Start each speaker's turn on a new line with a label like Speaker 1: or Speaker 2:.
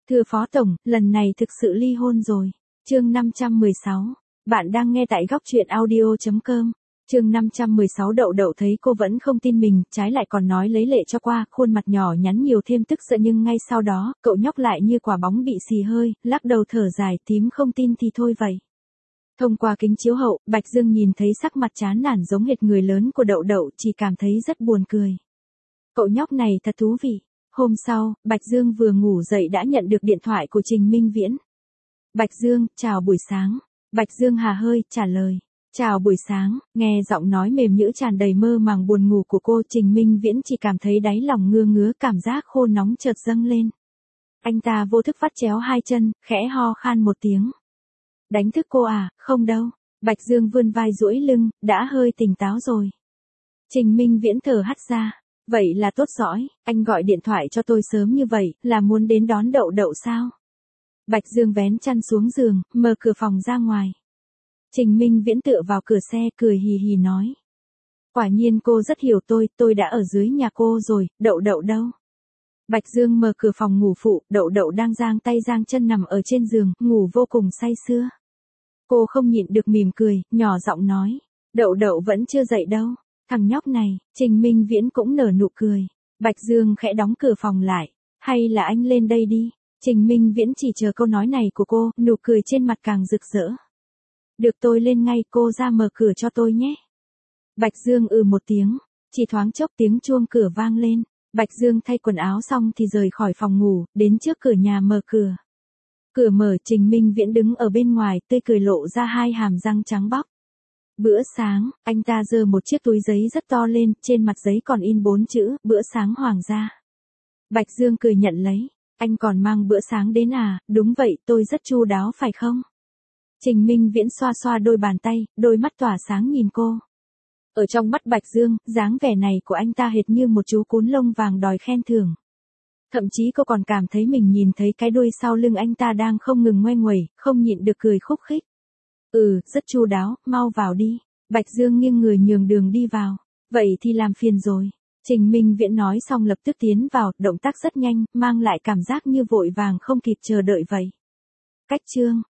Speaker 1: Thưa Phó Tổng, lần này thực sự ly hôn rồi. Chương 516. Bạn đang nghe tại góc truyện audio.com. Chương 516 Đậu Đậu thấy cô vẫn không tin mình, trái lại còn nói lấy lệ cho qua, khuôn mặt nhỏ nhắn nhiều thêm tức giận nhưng ngay sau đó, cậu nhóc lại như quả bóng bị xì hơi, lắc đầu thở dài, tím không tin thì thôi vậy. Thông qua kính chiếu hậu, Bạch Dương nhìn thấy sắc mặt chán nản giống hệt người lớn của Đậu Đậu, chỉ cảm thấy rất buồn cười. Cậu nhóc này thật thú vị. Hôm sau, Bạch Dương vừa ngủ dậy đã nhận được điện thoại của Trình Minh Viễn. Bạch Dương, chào buổi sáng. Bạch Dương hà hơi, trả lời. Chào buổi sáng, nghe giọng nói mềm nhũ tràn đầy mơ màng buồn ngủ của cô, Trình Minh Viễn chỉ cảm thấy đáy lòng ngứa ngứa, cảm giác khô nóng chợt dâng lên. Anh ta vô thức vắt chéo hai chân, khẽ ho khan một tiếng. Đánh thức cô à? Không đâu. Bạch Dương vươn vai duỗi lưng, đã hơi tỉnh táo rồi. Trình Minh Viễn thở hắt ra. Vậy là tốt rồi, anh gọi điện thoại cho tôi sớm như vậy, là muốn đến đón Đậu Đậu sao? Bạch Dương vén chăn xuống giường, mở cửa phòng ra ngoài. Trình Minh Viễn tựa vào cửa xe, cười hì hì nói. Quả nhiên cô rất hiểu tôi đã ở dưới nhà cô rồi, Đậu Đậu đâu? Bạch Dương mở cửa phòng ngủ phụ, Đậu Đậu đang giang tay giang chân nằm ở trên giường, ngủ vô cùng say sưa. Cô không nhịn được mỉm cười, nhỏ giọng nói. Đậu Đậu vẫn chưa dậy đâu. Thằng nhóc này, Trình Minh Viễn cũng nở nụ cười. Bạch Dương khẽ đóng cửa phòng lại. Hay là anh lên đây đi. Trình Minh Viễn chỉ chờ câu nói này của cô, nụ cười trên mặt càng rực rỡ. Được, tôi lên ngay, cô ra mở cửa cho tôi nhé. Bạch Dương một tiếng. Chỉ thoáng chốc tiếng chuông cửa vang lên. Bạch Dương thay quần áo xong thì rời khỏi phòng ngủ, đến trước cửa nhà mở cửa. Cửa mở, Trình Minh Viễn đứng ở bên ngoài, tươi cười lộ ra hai hàm răng trắng bóc. Bữa sáng, anh ta giơ một chiếc túi giấy rất to lên, trên mặt giấy còn in 4 chữ, bữa sáng hoàng gia. Bạch Dương cười nhận lấy. Anh còn mang bữa sáng đến à? Đúng vậy, tôi rất chu đáo phải không? Trình Minh Viễn xoa xoa đôi bàn tay, đôi mắt tỏa sáng nhìn cô. Ở trong mắt Bạch Dương, dáng vẻ này của anh ta hệt như một chú cún lông vàng đòi khen thưởng. Thậm chí cô còn cảm thấy mình nhìn thấy cái đuôi sau lưng anh ta đang không ngừng ngoe nguẩy, không nhịn được cười khúc khích. Rất chu đáo, mau vào đi. Bạch Dương nghiêng người nhường đường đi vào. Vậy thì làm phiền rồi. Trình Minh Viễn nói xong lập tức tiến vào, động tác rất nhanh, mang lại cảm giác như vội vàng không kịp chờ đợi vậy. Cách chương.